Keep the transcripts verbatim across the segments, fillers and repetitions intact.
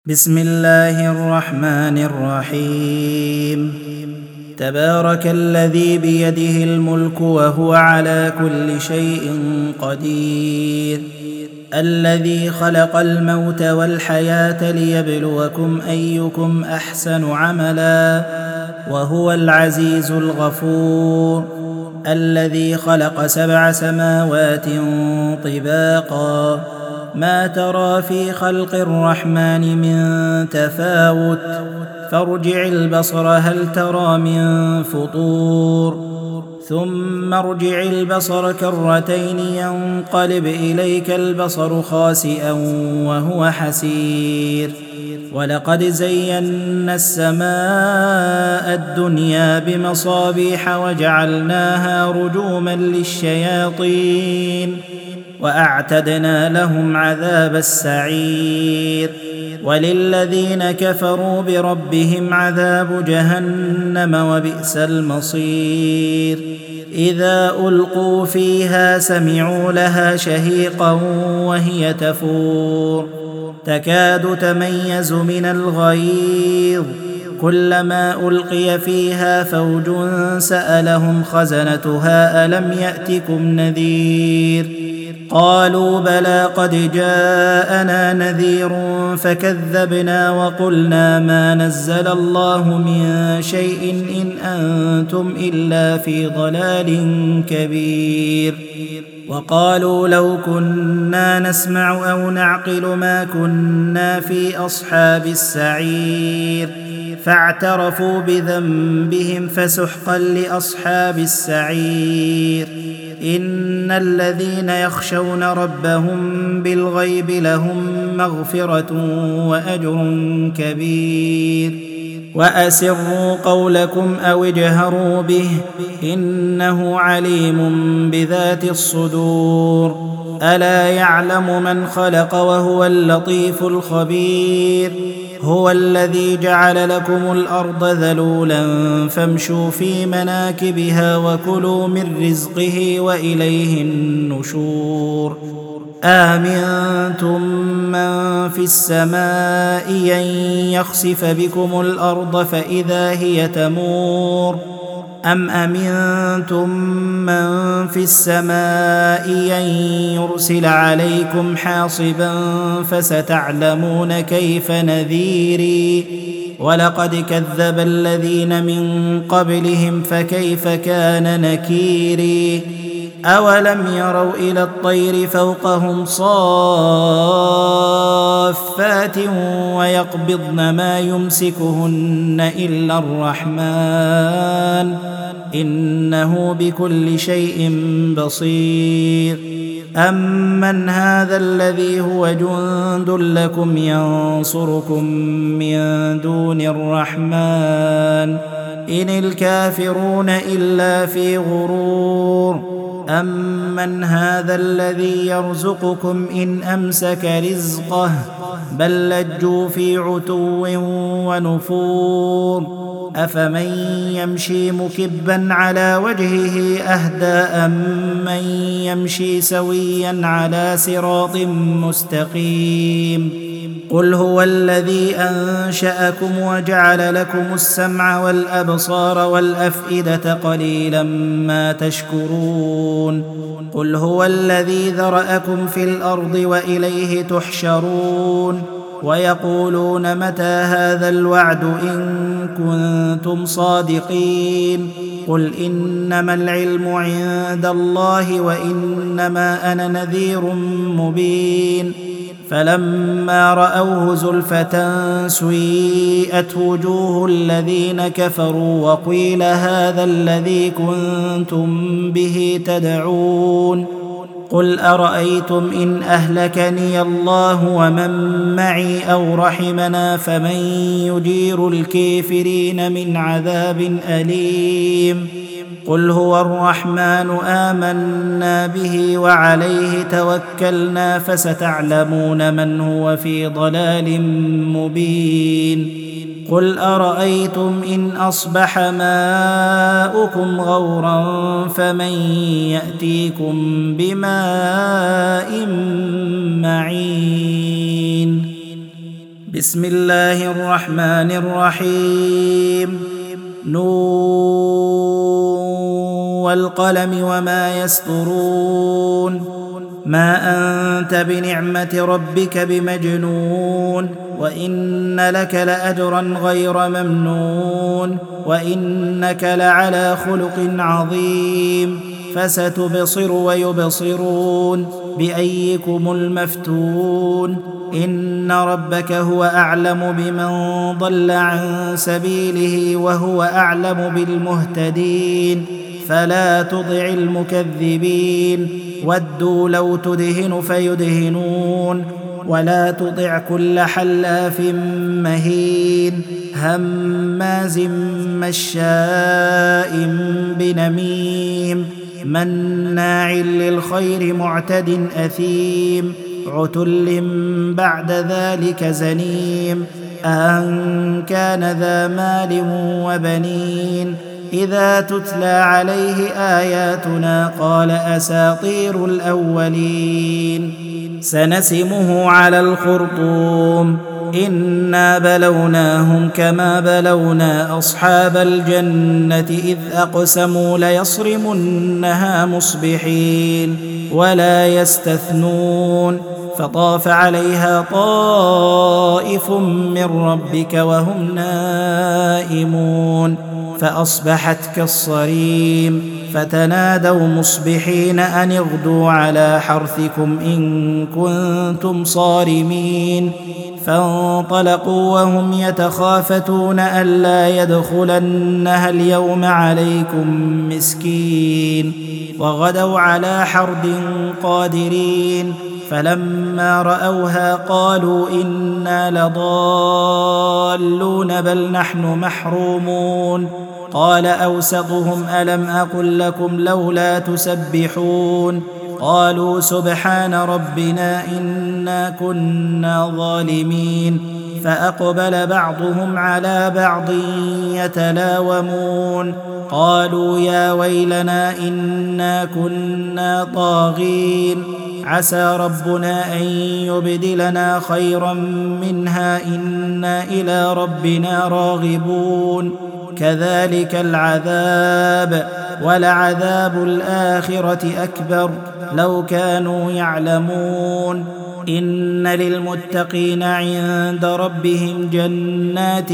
بسم الله الرحمن الرحيم. تبارك الذي بيده الملك وهو على كل شيء قدير، الذي خلق الموت والحياة ليبلوكم أيكم أحسن عملا، وهو العزيز الغفور، الذي خلق سبع سماوات طباقا، ما ترى في خلق الرحمن من تفاوت، فارجع البصر هل ترى من فطور، ثم ارجع البصر كرتين ينقلب إليك البصر خاسئا وهو حسير. ولقد زينا السماء الدنيا بمصابيح وجعلناها رجوما للشياطين، وأعتدنا لهم عذاب السعير. وللذين كفروا بربهم عذاب جهنم وبئس المصير. إذا ألقوا فيها سمعوا لها شهيقا وهي تفور، تكاد تميز من الغيظ، كلما ألقي فيها فوج سألهم خزنتها ألم يأتكم نذير؟ قالوا بلى قد جاءنا نذير فكذبنا وقلنا ما نزل الله من شيء إن أنتم إلا في ضلال كبير. وقالوا لو كنا نسمع أو نعقل ما كنا في أصحاب السعير، فاعترفوا بذنبهم فسحقا لأصحاب السعير. إن الذين يخشون ربهم بالغيب لهم مغفرة وأجر كبير. وأسروا قولكم أو اجهروا به إنه عليم بذات الصدور. ألا يعلم من خلق وهو اللطيف الخبير. هو الذي جعل لكم الأرض ذلولا فامشوا في مناكبها وكلوا من رزقه وإليه النشور. آمنتم من في السماء أن يخسف بكم الأرض فإذا هي تمور، أم أمنتم من في السماء أن يرسل عليكم حاصبا فستعلمون كيف نذيري. ولقد كذب الذين من قبلهم فكيف كان نكيري. أولم يروا إلى الطير فوقهم صافات ويقبضن ما يمسكهن إلا الرحمن إنه بكل شيء بصير. أمن هذا الذي هو جند لكم ينصركم من دون الرحمن إن الكافرون إلا في غرور. أمن هذا الذي يرزقكم إن أمسك رزقه بل لجوا في عتو ونفور. أفمن يمشي مكبا على وجهه أهدى أمن يمشي سويا على صراط مستقيم. قل هو الذي أنشأكم وجعل لكم السمع والأبصار والأفئدة قليلا ما تشكرون. قل هو الذي ذرأكم في الأرض وإليه تحشرون. ويقولون متى هذا الوعد إن كنتم صادقين. قل إنما العلم عند الله وإنما أنا نذير مبين. فلما رأوه زلفة سيئت وجوه الذين كفروا وقيل هذا الذي كنتم به تدعون. قل أرأيتم إن أهلكني الله ومن معي أو رحمنا فمن يجير الكافرين من عذاب أليم. قل هو الرحمن آمنا به وعليه توكلنا فستعلمون من هو في ضلال مبين. قل أرأيتم إن أصبح ماؤكم غورا فمن يأتيكم بماء معين. بسم الله الرحمن الرحيم نون والقلم وما يسطرون ما أنت بنعمة ربك بمجنون وإن لك لأجرا غير ممنون وإنك لعلى خلق عظيم فستبصر ويبصرون بأيكم المفتون إن ربك هو أعلم بمن ضل عن سبيله وهو أعلم بالمهتدين فلا تطع المكذبين ودوا لو تدهن فيدهنون ولا تطع كل حلاف مهين هماز مشاء بنميم مناع للخير معتد أثيم عتل بعد ذلك زنيم أن كان ذا مال وبنين إذا تتلى عليه آياتنا قال أساطير الأولين سنسمه على الخرطوم إنا بلوناهم كما بلونا أصحاب الجنة إذ أقسموا ليصرمنها مصبحين ولا يستثنون فطاف عليها طائف من ربك وهم نائمون فأصبحت كالصريم فتنادوا مصبحين أن اغدوا على حرثكم إن كنتم صارمين فانطلقوا وهم يتخافتون ألا يدخلنها اليوم عليكم مسكين وغدوا على حرد قادرين فلما رأوها قالوا إنا لضالون بل نحن محرومون قال أوسطهم ألم أقل لكم لولا تسبحون قالوا سبحان ربنا إنا كنا ظالمين فأقبل بعضهم على بعض يتلاومون قالوا يا ويلنا إنا كنا طاغين عسى ربنا أن يبدلنا خيرا منها إنا إلى ربنا راغبون كذلك العذاب ولعذاب الآخرة أكبر لو كانوا يعلمون إن للمتقين عند ربهم جنات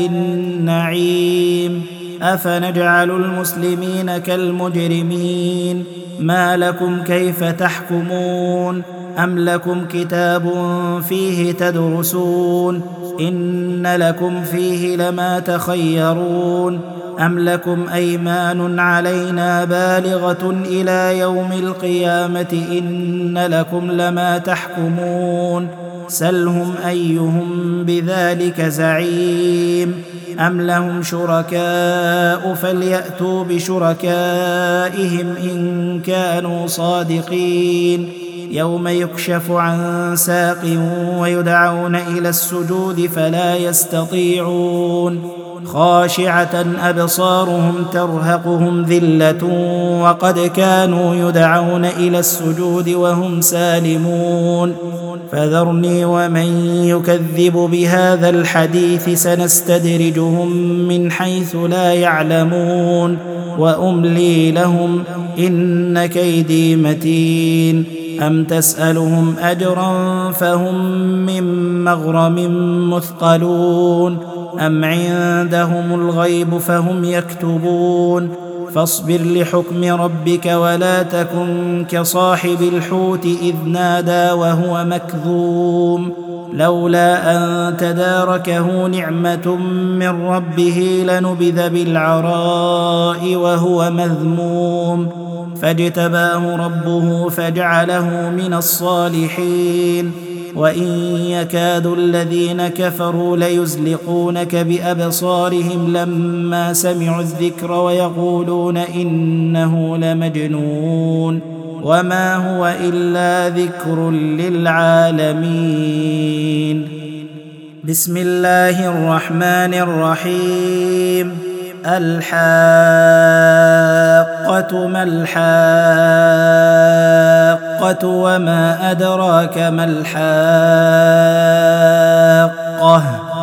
النعيم أفنجعل المسلمين كالمجرمين ما لكم كيف تحكمون أم لكم كتاب فيه تدرسون إن لكم فيه لما تخيرون أم لكم أيمان علينا بالغة إلى يوم القيامة إن لكم لما تحكمون سلهم أيهم بذلك زعيم أم لهم شركاء فليأتوا بشركائهم إن كانوا صادقين يوم يكشف عن ساق ويدعون إلى السجود فلا يستطيعون خاشعة أبصارهم ترهقهم ذلة وقد كانوا يدعون إلى السجود وهم سالمون فذرني ومن يكذب بهذا الحديث سنستدرجهم من حيث لا يعلمون وأملي لهم إن كيدي متين أم تسألهم أجرا فهم من مغرم مثقلون أم عندهم الغيب فهم يكتبون فاصبر لحكم ربك ولا تكن كصاحب الحوت إذ نادى وهو مكذوم لولا أن تداركه نعمة من ربه لنبذ بالعراء وهو مذموم فاجتباه ربه فجعله من الصالحين وإن يكاد الذين كفروا ليزلقونك بأبصارهم لما سمعوا الذكر ويقولون إنه لمجنون وما هو إلا ذكر للعالمين بسم الله الرحمن الرحيم الحاقة ما الحاقة وما أدراك ما الحاقة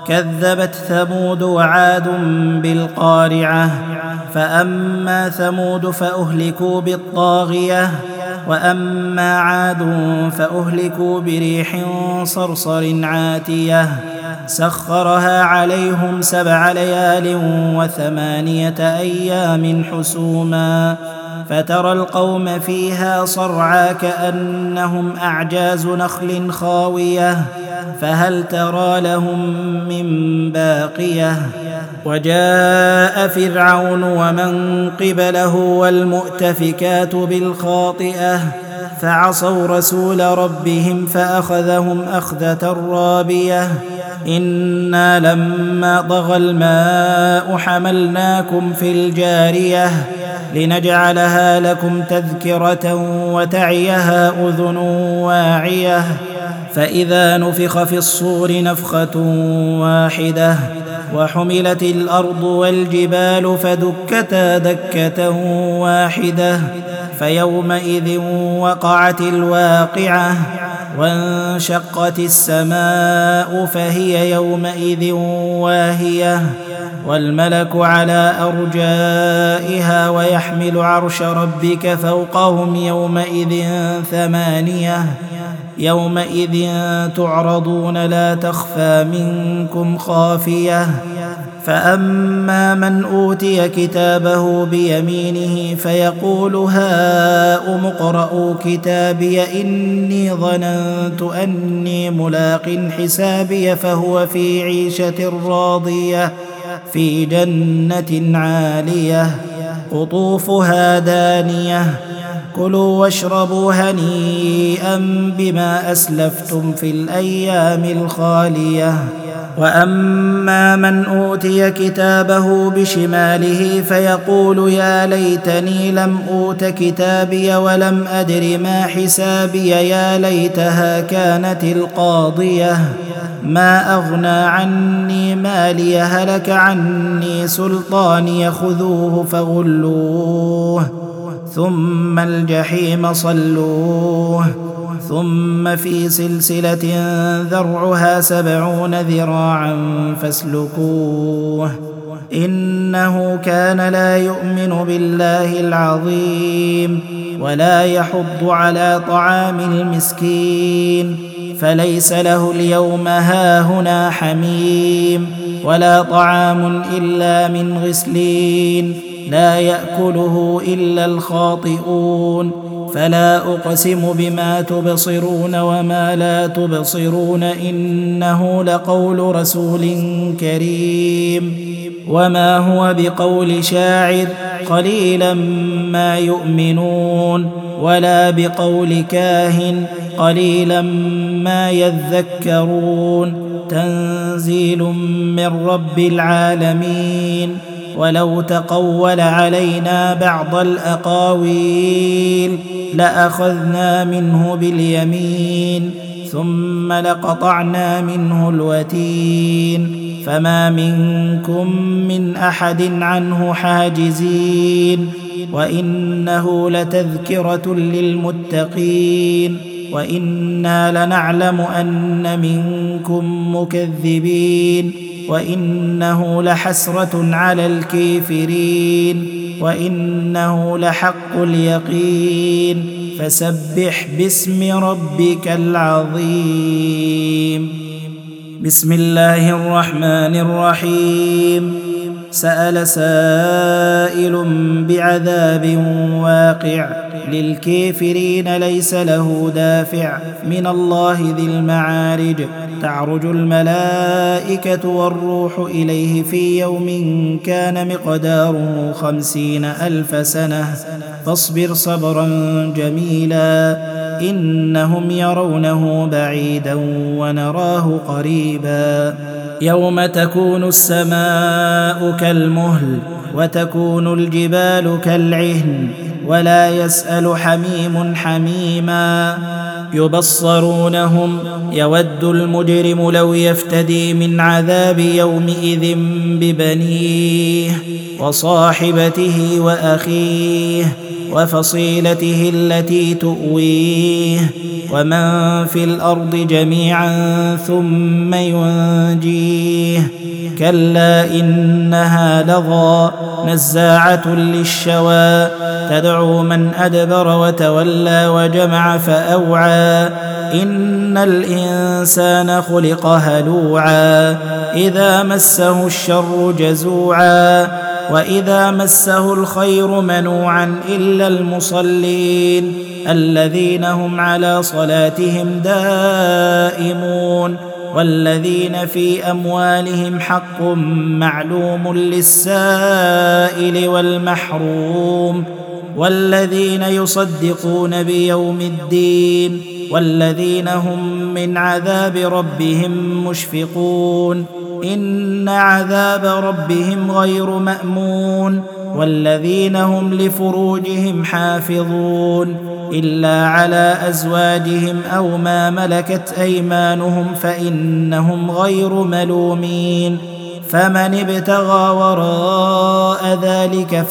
كذبت ثمود وعاد بالقارعة فأما ثمود فأهلكوا بالطاغية وأما عاد فأهلكوا بريح صرصر عاتية سخرها عليهم سبع ليال وثمانية أيام حسوما فترى القوم فيها صرعى كأنهم أعجاز نخل خاوية فهل ترى لهم من باقية وجاء فرعون ومن قبله والمؤتفكات بالخاطئة فعصوا رسول ربهم فأخذهم أخذة رابية إنا لما طغى الماء حملناكم في الجارية لنجعلها لكم تذكرة وتعيها أذن واعية فإذا نفخ في الصور نفخة واحدة وحملت الأرض والجبال فدكتا دكة واحدة فيومئذ وقعت الواقعة وانشقت السماء فهي يومئذ واهية والملك على أرجائها ويحمل عرش ربك فوقهم يومئذ ثمانية يومئذ تعرضون لا تخفى منكم خافية فأما من أوتي كتابه بيمينه فيقول هاؤم اقرءوا كتابي إني ظننت أني ملاق حسابي فهو في عيشة راضية في جنة عالية قطوفها دانية كلوا واشربوا هنيئا بما أسلفتم في الأيام الخالية وأما من أوتي كتابه بشماله فيقول يا ليتني لم أوت كتابي ولم أدر ما حسابي يا ليتها كانت القاضية ما أغنى عني مالي هلك عني سلطاني خذوه فغلوه ثم الجحيم صلوه ثم في سلسلة ذرعها سبعون ذراعا فاسلكوه إنه كان لا يؤمن بالله العظيم ولا يحض على طعام المسكين فليس له اليوم هاهنا حميم ولا طعام إلا من غسلين لا يأكله إلا الخاطئون فلا أقسم بما تبصرون وما لا تبصرون إنه لقول رسول كريم وما هو بقول شاعر قليلا ما يؤمنون ولا بقول كاهن قليلا ما يذكرون تنزيل من رب العالمين ولو تقول علينا بعض الأقاويل لأخذنا منه باليمين ثم لقطعنا منه الوتين فما منكم من أحد عنه حاجزين وإنه لتذكرة للمتقين وإنا لنعلم أن منكم مكذبين وإنه لحسرة على الكافرين وإنه لحق اليقين فسبح باسم ربك العظيم بسم الله الرحمن الرحيم سأل سائل بعذاب واقع للكافرين ليس له دافع من الله ذي المعارج تعرج الملائكة والروح إليه في يوم كان مقداره خمسين ألف سنة فاصبر صبرا جميلا إنهم يرونه بعيدا ونراه قريبا يوم تكون السماء كالمهل وتكون الجبال كالعهن ولا يسأل حميم حميما يبصرونهم يود المجرم لو يفتدي من عذاب يومئذ ببنيه وصاحبته وأخيه وفصيلته التي تؤويه ومن في الأرض جميعا ثم ينجيه كلا إنها لظى نزاعة للشوى تدعو من أدبر وتولى وجمع فأوعى إن الإنسان خلق هلوعا إذا مسه الشر جزوعا وإذا مسه الخير منوعا إلا المصلين الذين هم على صلاتهم دائمون والذين في أموالهم حق معلوم للسائل والمحروم والذين يصدقون بيوم الدين والذين هم من عذاب ربهم مشفقون إن عذاب ربهم غير مأمون والذين هم لفروجهم حافظون إلا على أزواجهم أو ما ملكت أيمانهم فإنهم غير ملومين فمن ابتغى وراء ذلك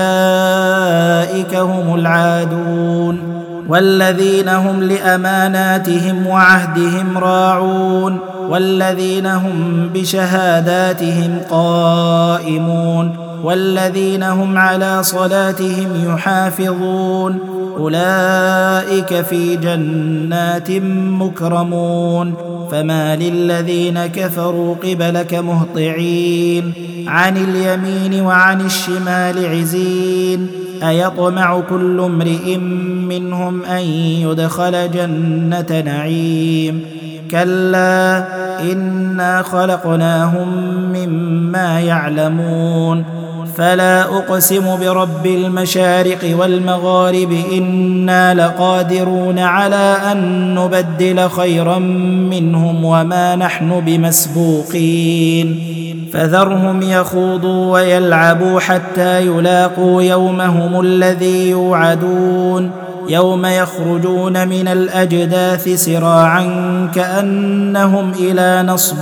فأولئك هم العادون والذين هم لأماناتهم وعهدهم راعون والذين هم بشهاداتهم قائمون والذين هم على صلاتهم يحافظون أولئك في جنات مكرمون فما للذين كفروا قبلك مهطعين عن اليمين وعن الشمال عزين أيطمع كل امرئ منهم أن يدخل جنة نعيم كلا إنا خلقناهم مما يعلمون فلا أقسم برب المشارق والمغارب إنا لقادرون على أن نبدل خيرا منهم وما نحن بمسبوقين فذرهم يخوضوا ويلعبوا حتى يلاقوا يومهم الذي يوعدون يوم يخرجون من الأجداث سراعا كأنهم إلى نصب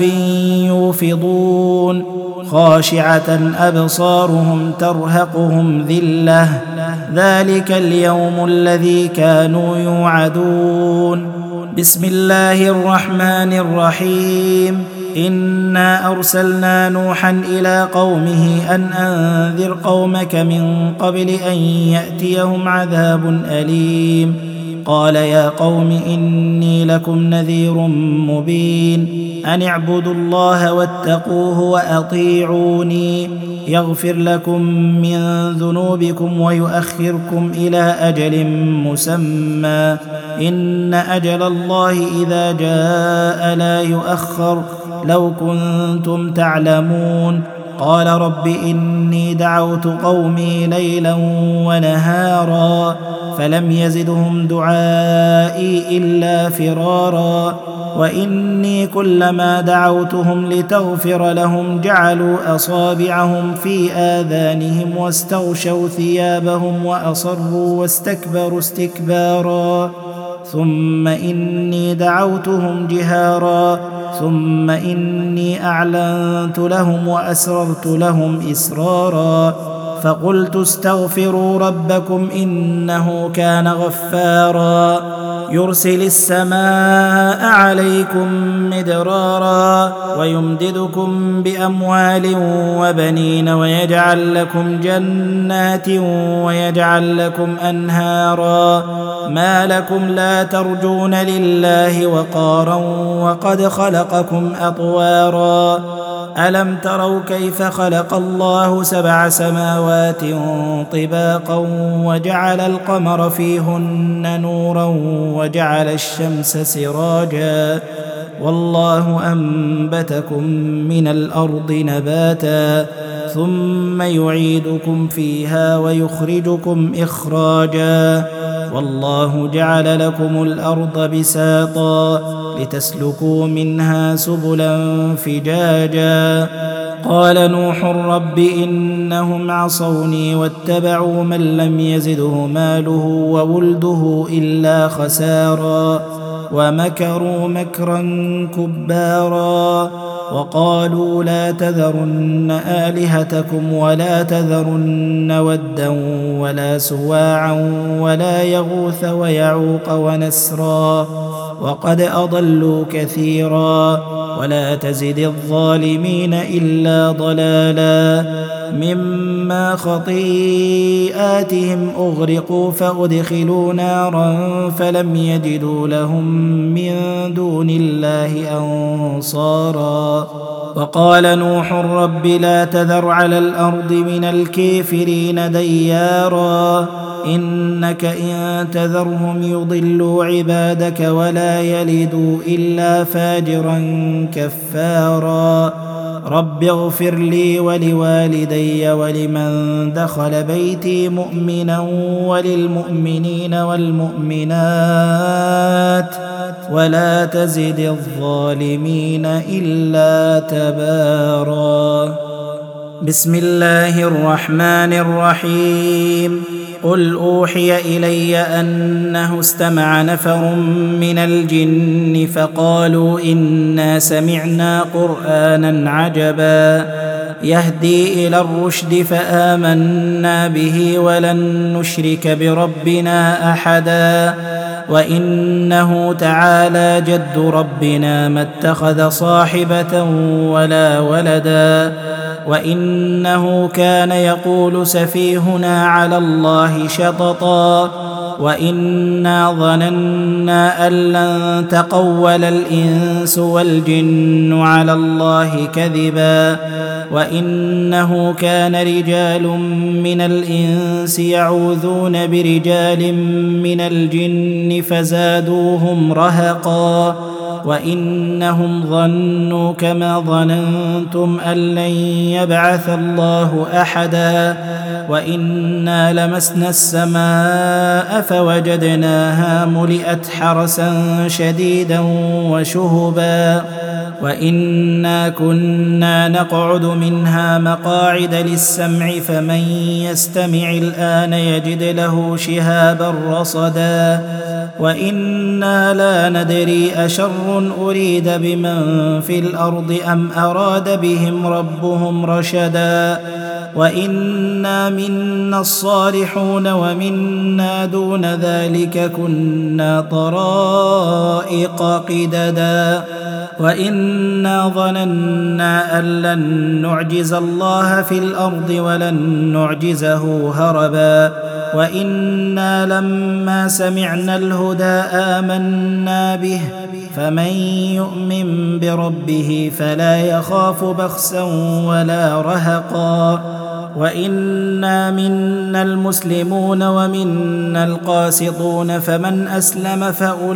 يوفضون خاشعة أبصارهم ترهقهم ذلة ذلك اليوم الذي كانوا يوعدون بسم الله الرحمن الرحيم إنا أرسلنا نوحا إلى قومه أن أنذر قومك من قبل أن يأتيهم عذاب أليم قال يا قوم إني لكم نذير مبين أن اعبدوا الله واتقوه وأطيعوني يغفر لكم من ذنوبكم ويؤخركم إلى أجل مسمى إن أجل الله إذا جاء لا يؤخر لو كنتم تعلمون قال رب إني دعوت قومي ليلا ونهارا فلم يزدهم دعائي إلا فرارا وإني كلما دعوتهم لتغفر لهم جعلوا أصابعهم في آذانهم واستغشوا ثيابهم وأصروا واستكبروا استكبارا ثم إني دعوتهم جهارا ثم إني أعلنت لهم وأسررت لهم إسرارا فقلت استغفروا ربكم إنه كان غفارا يرسل السماء عليكم مدرارا ويمددكم بأموال وبنين ويجعل لكم جنات ويجعل لكم أنهارا ما لكم لا ترجون لله وقارا وقد خلقكم أطوارا ألم تروا كيف خلق الله سبع سماوات طباقا وجعل القمر فيهن نورا وجعل الشمس سراجا والله أنبتكم من الأرض نباتا ثم يعيدكم فيها ويخرجكم إخراجا والله جعل لكم الأرض بساطا لتسلكوا منها سبلا فجاجا قال نوح رب إنهم عصوني واتبعوا من لم يزده ماله وولده إلا خسارا ومكروا مكرا كبارا وقالوا لا تذرن آلهتكم ولا تذرن ودا ولا سواعا ولا يغوث ويعوق ونسرا وقد أضلوا كثيرا ولا تزد الظالمين إلا ضلالا مما خطيئاتهم أغرقوا فأدخلوا نارا فلم يجدوا لهم من دون الله أنصارا وقال نوح رب لا تذر على الأرض من الكافرين ديارا إنك إن تذرهم يضلوا عبادك ولا يلدوا إلا فاجرا كفارا رب اغفر لي ولوالدي ولمن دخل بيتي مؤمنا وللمؤمنين والمؤمنات ولا تزد الظالمين إلا تبارا بسم الله الرحمن الرحيم قل أوحي إلي أنه استمع نفر من الجن فقالوا إنا سمعنا قرآنا عجبا يهدي إلى الرشد فآمنا به ولن نشرك بربنا أحدا وإنه تعالى جد ربنا ما اتخذ صاحبة ولا ولدا وإنه كان يقول سفيهنا على الله شططا وإنا ظننا أن لن تقول الإنس والجن على الله كذبا وإنه كان رجال من الإنس يعوذون برجال من الجن فزادوهم رهقا وإنهم ظنوا كما ظننتم أن لن يبعث الله أحدا وإنا لمسنا السماء فوجدناها ملئت حرسا شديدا وشهبا وإنا كنا نقعد منها مقاعد للسمع فمن يستمع الآن يجد له شهابا رصدا وإنا لا ندري أشر أريد بمن في الأرض أم أراد بهم ربهم رشدا وإنا منا الصالحون ومنا دون ذلك كنا طرائق قددا وإنا ظننا أن لن نعجز الله في الأرض ولن نعجزه هربا وإنا لما سمعنا الهدى آمنا به فمن يؤمن بربه فلا يخاف بخسا ولا رهقا وإنا منا المسلمون ومنا القاسطون فمن أسلم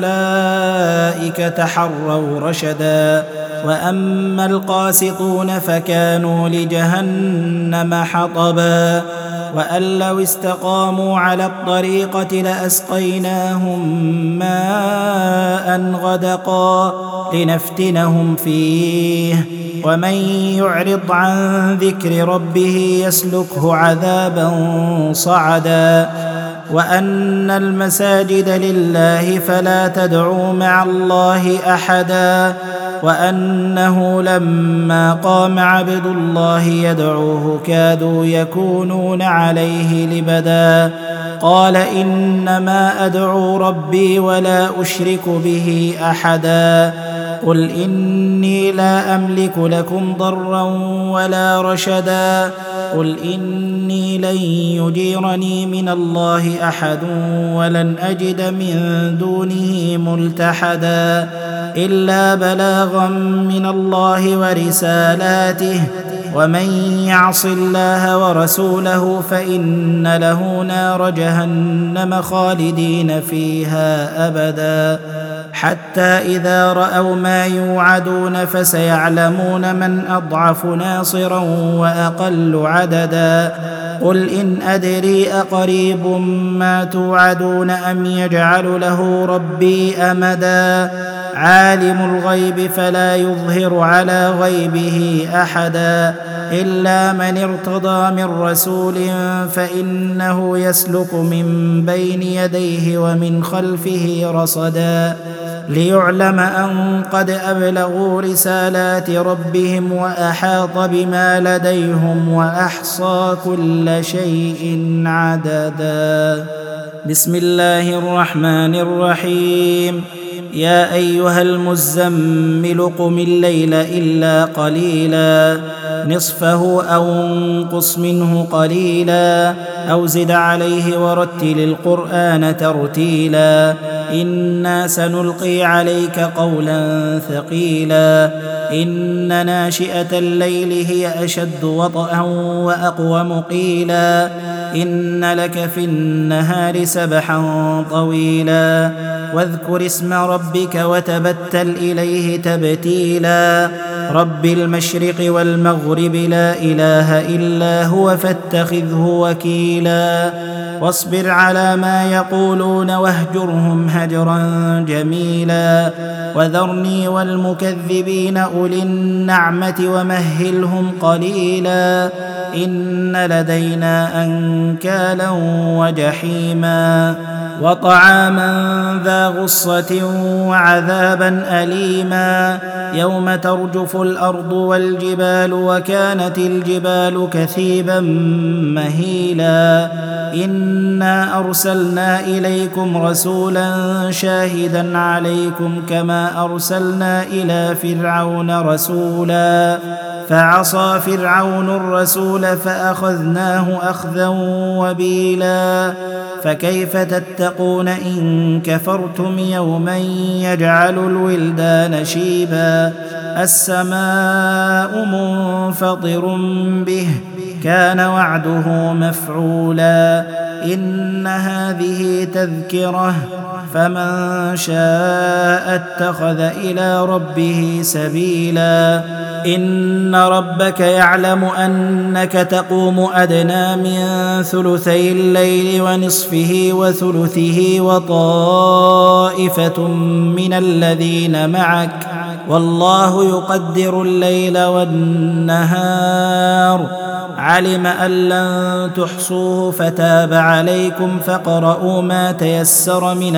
فأولئك تحروا رشدا وأما القاسطون فكانوا لجهنم حطبا وأن لو استقاموا على الطريقة لأسقيناهم ماء غدقا لنفتنهم فيه ومن يعرض عن ذكر ربه يسلكه عذابا صعدا وأن المساجد لله فلا تدعوا مع الله أحدا وأنه لما قام عبد الله يدعوه كادوا يكونون عليه لبدا قال إنما أدعو ربي ولا أشرك به أحدا قل إني لا أملك لكم ضرا ولا رشدا قل إني لن يجيرني من الله أحد ولن أجد من دونه ملتحدا إلا بلاغا من الله ورسالاته ومن يعص الله ورسوله فإن له نار جهنم خالدين فيها أبدا حتى إذا رأوا ما يوعدون فسيعلمون من أضعف ناصرا وأقل عددا قل إن أدري أقريب ما توعدون أم يجعل له ربي أمدا عالم الغيب فلا يظهر على غيبه أحدا إلا من ارتضى من رسول فإنه يسلك من بين يديه ومن خلفه رصدا ليعلم أن قد أبلغوا رسالات ربهم وأحاط بما لديهم وأحصى كل شيء عددا. بسم الله الرحمن الرحيم. يا أيها المزمل قم الليل إلا قليلا نصفه أو انقص منه قليلا أو زد عليه ورتل القرآن ترتيلا إنا سنلقي عليك قولا ثقيلا إن ناشئة الليل هي أشد وطئا وأقوم قيلا إن لك في النهار سبحا طويلا واذكر اسم ربك وتبتل إليه تبتيلا رب المشرق والمغرب لا إله إلا هو فاتخذه وكيلا واصبر على ما يقولون واهجرهم هجرا جميلا وذرني والمكذبين أولي النعمة ومهلهم قليلا إن لدينا أنكالا وجحيما وطعاما ذا غصة وعذابا أليما يوم ترجف الأرض والجبال وكانت الجبال كثيبا مهيلا إنا أرسلنا إليكم رسولا شاهدا عليكم كما أرسلنا إلى فرعون رسولا فعصى فرعون الرسول فأخذناه أخذا وبيلا فكيف تتقون إن كفرتم يوما يجعل الولدان شيبا السماء منفطر به كان وعده مفعولا إن هذه تذكرة فمن شاء اتخذ إلى ربه سبيلا إن ربك يعلم أنك تقوم أدنى من ثلثي الليل ونصفه وثلثه وطائفة من الذين معك والله يقدر الليل والنهار علم أن لن تحصوه فتاب عليكم فاقرؤوا ما تيسر من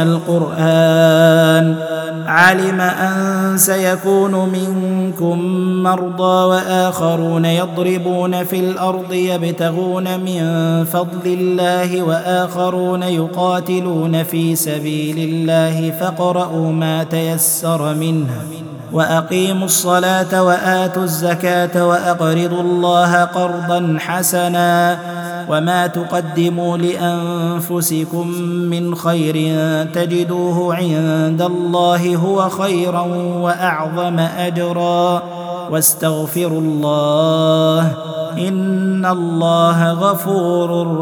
القرآن علم أن سيكون منكم مرضى وآخرون يضربون في الأرض يبتغون من فضل الله وآخرون يقاتلون في سبيل الله فاقرؤوا ما تيسر منه وأقيموا الصلاة وآتوا الزكاة وأقرضوا الله قرضا حسنا وما تقدموا لأنفسكم من خير تجدوه عند الله هو خيرا وأعظم أجرا واستغفروا الله إن الله غفور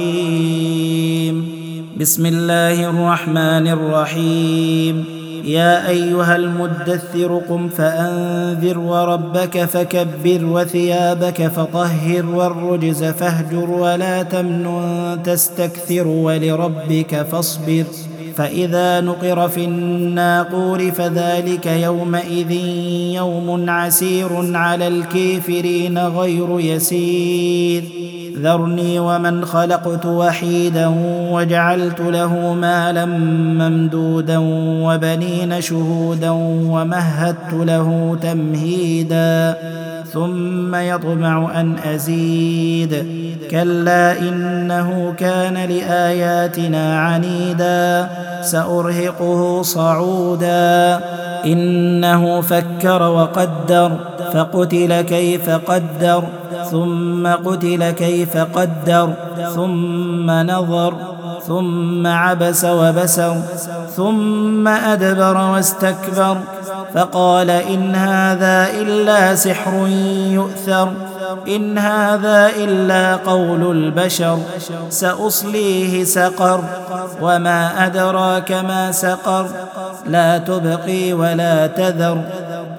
رحيم. بسم الله الرحمن الرحيم. يا أيها المدثر قم فأنذر وربك فكبر وثيابك فطهر والرجز فاهجر ولا تمنن تستكثر ولربك فاصبر فإذا نقر في الناقور فذلك يومئذ يوم عسير على الكافرين غير يسير ذرني ومن خلقت وحيدا وجعلت له مالا ممدودا وبنين شهودا ومهدت له تمهيدا ثم يطمع أن أزيد كلا إنه كان لآياتنا عنيدا سأرهقه صعودا إنه فكر وقدر فقتل كيف قدر ثم قتل كيف قدر ثم نظر ثم عبس وبسر ثم أدبر واستكبر فقال إن هذا إلا سحر يؤثر إن هذا إلا قول البشر سأصليه سقر وما أدراك ما سقر لا تبقي ولا تذر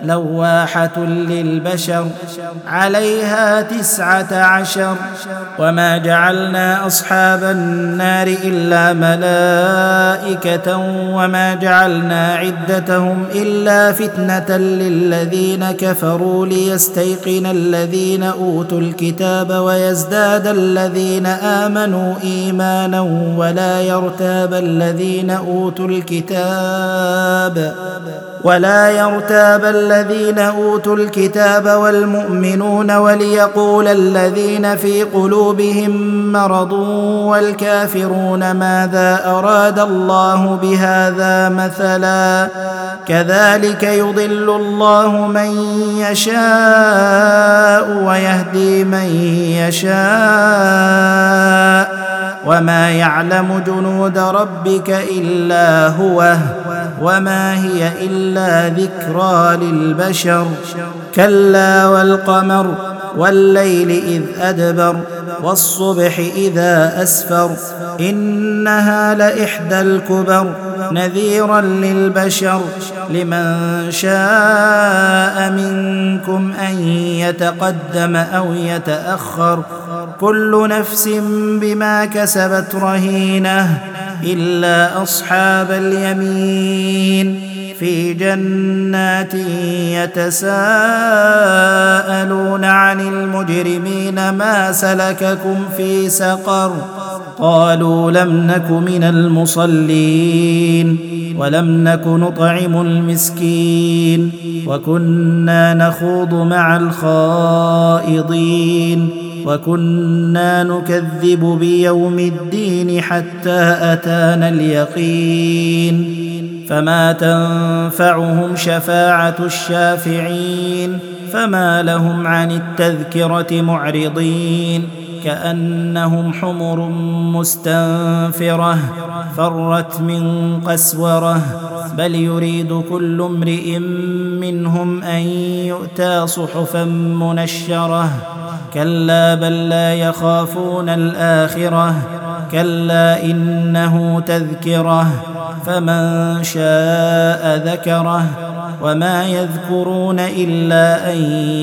لواحة للبشر عليها تسعة عشر. وما جعلنا أصحاب النار إلا ملائكة وما جعلنا عدتهم إلا فتنة للذين كفروا ليستيقن الذين أوتوا الكتاب ويزداد الذين آمنوا إيمانا ولا يرتاب الذين أوتوا الكتاب ولا يرتاب الذين أوتوا الكتاب والمؤمنون وليقول الذين في قلوبهم مرض والكافرون ماذا أراد الله بهذا مثلا كذلك يضل الله من يشاء ويهدي من يشاء وما يعلم جنود ربك إلا هو وما هي إلا ذكرى للبشر. كلا والقمر والليل إذ أدبر والصبح إذا أسفر إنها لإحدى الكبر نذيرا للبشر لمن شاء منكم أن يتقدم أو يتأخر كل نفس بما كسبت رهينة إلا أصحاب اليمين في جنات يتساءلون عن المجرمين ما سلككم في سقر قالوا لم نك من المصلين ولم نك نطعم المسكين وكنا نخوض مع الخائضين وكنا نكذب بيوم الدين حتى أتانا اليقين فما تنفعهم شفاعة الشافعين فما لهم عن التذكرة معرضين كأنهم حمر مستنفرة فرت من قسورة بل يريد كل امرئ منهم أن يؤتى صحفا منشرة كلا بل لا يخافون الآخرة كلا إنه تذكرة فمن شاء ذكره وما يذكرون إلا أن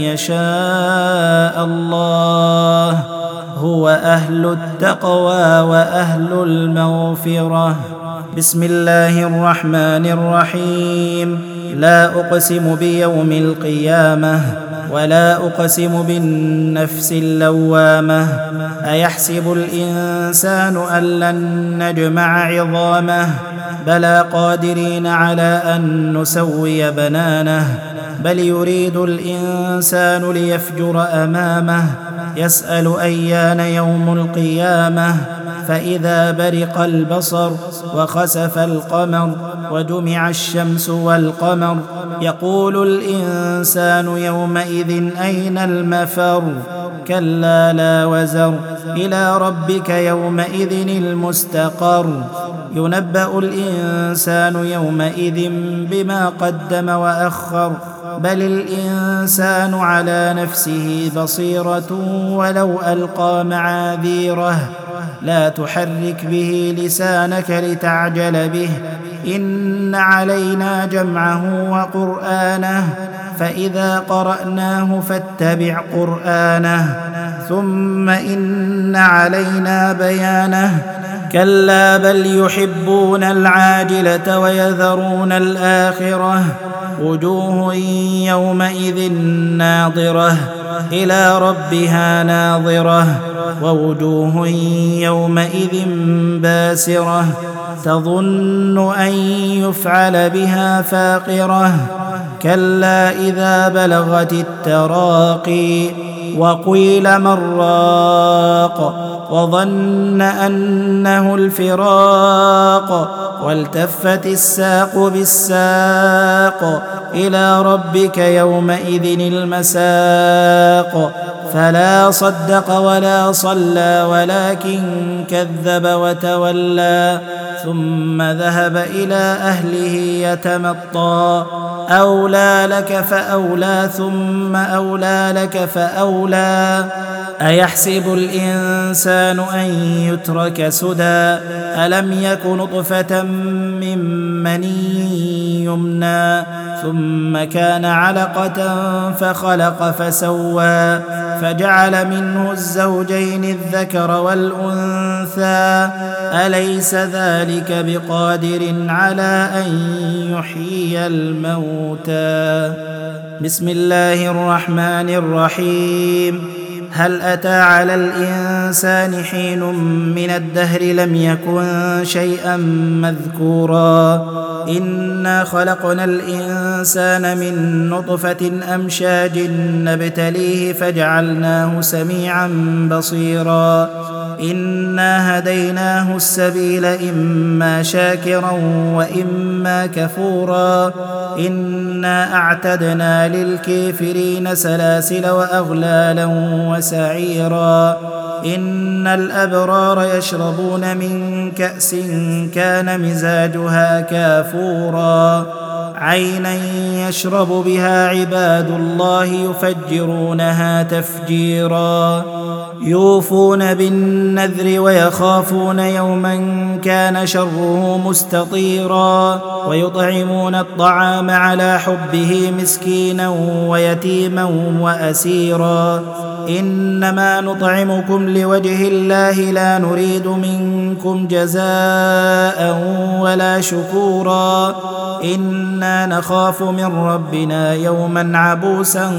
يشاء الله هو أهل التقوى وأهل المغفرة. بسم الله الرحمن الرحيم لا أقسم بيوم القيامة ولا أقسم بالنفس اللوامة أيحسب الإنسان أن لن نجمع عظامه بلى قادرين على أن نسوي بنانه بل يريد الإنسان ليفجر أمامه يسأل أيان يوم القيامة فإذا برق البصر وخسف القمر وجمع الشمس والقمر يقول الإنسان يومئذ أين المفر كلا لا وزر إلى ربك يومئذ المستقر ينبأ الإنسان يومئذ بما قدم وأخر بل الإنسان على نفسه بصيرة ولو ألقى معاذيره لا تحرك به لسانك لتعجل به إن علينا جمعه وقرآنه فإذا قرأناه فاتبع قرآنه ثم إن علينا بيانه كلا بل يحبون العاجلة ويذرون الآخرة وجوه يومئذ ناظرة إلى ربها ناظرة ووجوه يومئذ باسرة تظن أن يفعل بها فاقرة كلا إذا بلغت التراقي وقيل من راق وظن أنه الفراق والتفت الساق بالساق إلى ربك يومئذ المساق فلا صدق ولا صلى ولكن كذب وتولى ثم ذهب إلى أهله يتمطى أولى لك فأولى ثم أولى لك فأولى أيحسب الإنسان أن يترك سدى ألم يك نطفة من مني يمنى ثم كان علقة فخلق فسوى فجعل منه الزوجين الذكر والأنثى أليس ذلك بقادر على أن يحيي الموتى بسم الله الرحمن الرحيم هل أتى على الإنسان حين من الدهر لم يكن شيئا مذكورا إنا خلقنا الإنسان من نطفة أمشاج نبتليه فجعلناه سميعا بصيرا إنا هديناه السبيل إما شاكرا وإما كفورا إنا أعتدنا للكافرين سلاسل وأغلالا وسعيرا إن الأبرار يشربون من كأس كان مزاجها كافورا عينا يشرب بها عباد الله يفجرونها تفجيرا يوفون بالنذر ويخافون يوما كان شره مستطيرا ويطعمون الطعام على حبه مسكينا ويتيما وأسيرا إنما نطعمكم لوجه الله لا نريد منكم جزاء ولا شكورا إنا نخاف من ربنا يوما عبوسا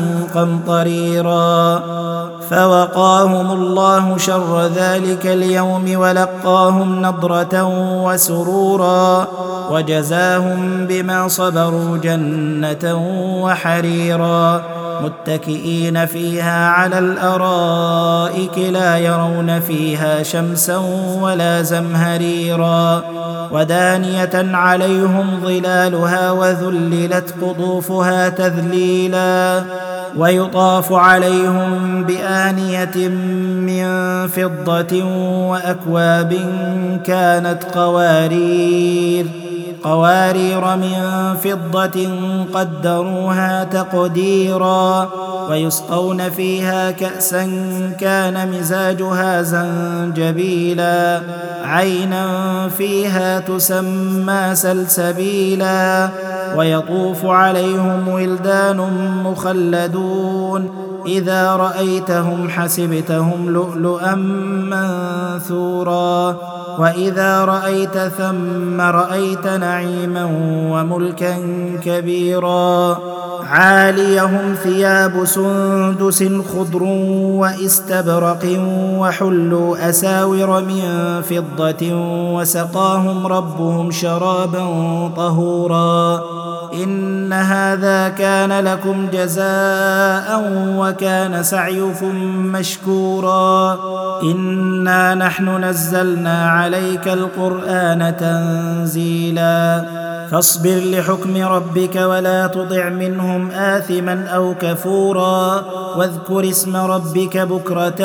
قمطريرا فوقاهم الله شر ذلك اليوم ولقاهم نضرة وسرورا وجزاهم بما صبروا جنة وحريرا متكئين فيها على الأرائك لا يرون فيها شمسا ولا زمهريرا ودانية عليهم ظلالها وذللت قطوفها تذليلا ويطاف عليهم بآنية من فضة وأكواب كانت قوارير قوارير من فضة قدروها تقديرا ويسقون فيها كأسا كان مزاجها زنجبيلا عينا فيها تسمى سلسبيلا ويطوف عليهم ولدان مخلدون إذا رأيتهم حسبتهم لؤلؤا منثورا وإذا رأيت ثم رأيت نعيما وملكا كبيرا عاليهم ثياب سندس خضر واستبرق وحلوا أساور من فضة وسقاهم ربهم شرابا طهورا إن هذا كان لكم جزاء وكان سعيكم مشكورا إنا نحن نزلنا عليك القرآن تنزيلا فاصبر لحكم ربك ولا تطع منهم آثما أو كفورا واذكر اسم ربك بكرة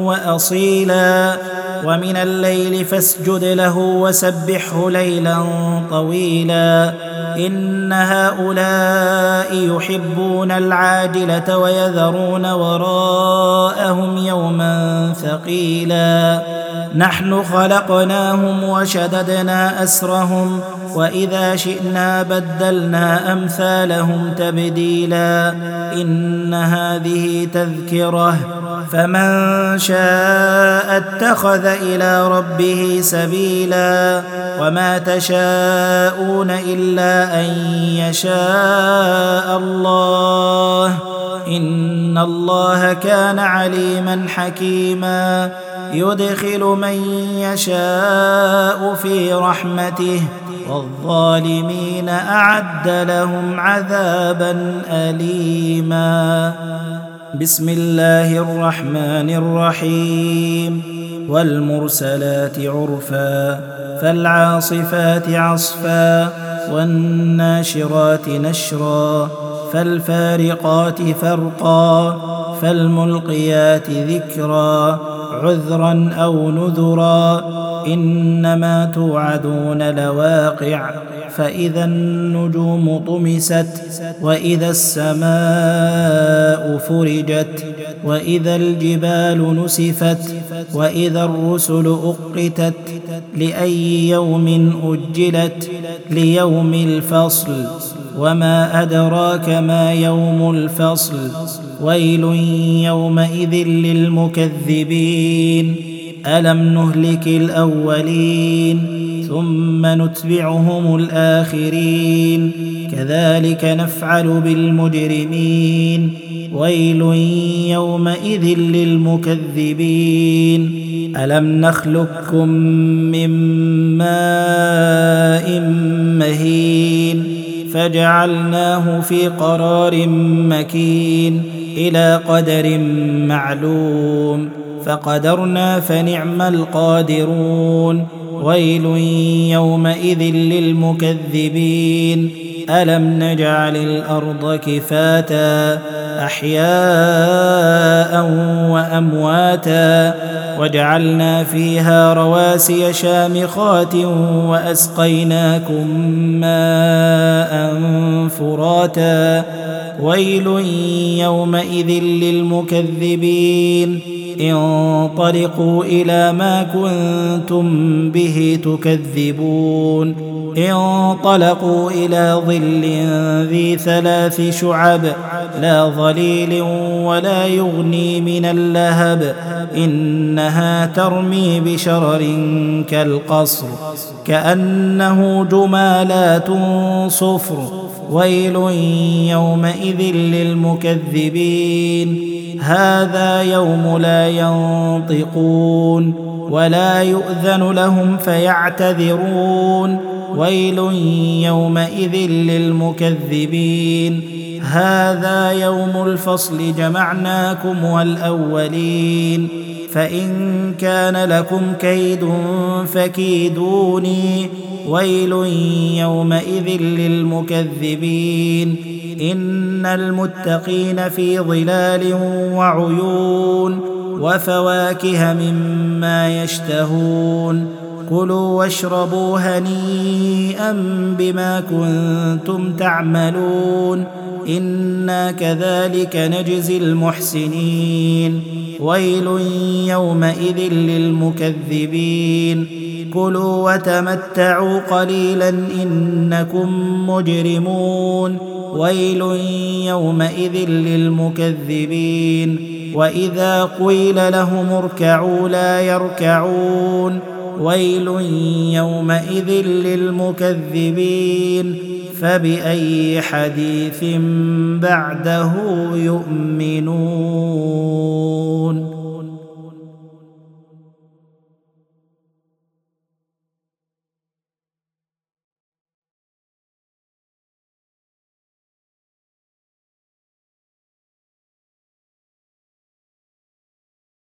وأصيلا ومن الليل فاسجد له وسبحه ليلا طويلا إن هؤلاء يحبون العاجلة ويذرون وراءهم يوما ثقيلا نحن خلقناهم وشددنا أسرهم وإذا شئنا بدلنا أمثالهم تبديلا إن هذه تذكرة فمن شاء اتخذ إلى ربه سبيلا وما تشاءون إلا أن يشاء الله إن الله كان عليما حكيما يدخل من يشاء في رحمته والظالمين أعد لهم عذابا أليما بسم الله الرحمن الرحيم والمرسلات عرفا فالعاصفات عصفا والناشرات نشرا فالفارقات فرقا فالملقيات ذكرا عذرا أو نذرا إنما توعدون لواقع فإذا النجوم طمست وإذا السماء فرجت وإذا الجبال نسفت وإذا الرسل أقتت لأي يوم أجلت ليوم الفصل وما أدراك ما يوم الفصل ويل يومئذ للمكذبين ألم نهلك الأولين ثم نتبعهم الآخرين كذلك نفعل بالمجرمين ويل يومئذ للمكذبين ألم نخلقكم من ماء مهين فجعلناه في قرار مكين إلى قدر معلوم فقدرنا فنعم القادرون ويل يومئذ للمكذبين ألم نجعل الأرض كفاتا أحياء وأمواتا وجعلنا فيها رواسي شامخات وأسقيناكم ماء فراتا ويل يومئذ للمكذبين انطلقوا إلى ما كنتم به تكذبون انطلقوا إلى ظل ذي ثلاث شعب لا ظليل ولا يغني من اللهب إنها ترمي بشرر كالقصر كأنه جمالات صفر ويل يومئذ للمكذبين هذا يوم لا ينطقون ولا يؤذن لهم فيعتذرون ويل يومئذ للمكذبين هذا يوم الفصل جمعناكم والأولين فإن كان لكم كيد فكيدوني ويل يومئذ للمكذبين إن المتقين في ظلال وعيون وفواكه مما يشتهون كلوا واشربوا هنيئا بما كنتم تعملون إنا كذلك نجزي المحسنين ويل يومئذ للمكذبين كلوا وتمتعوا قليلا إنكم مجرمون ويل يومئذ للمكذبين وإذا قيل لهم اركعوا لا يركعون ويل يومئذ للمكذبين فبأي حديث بعده يؤمنون.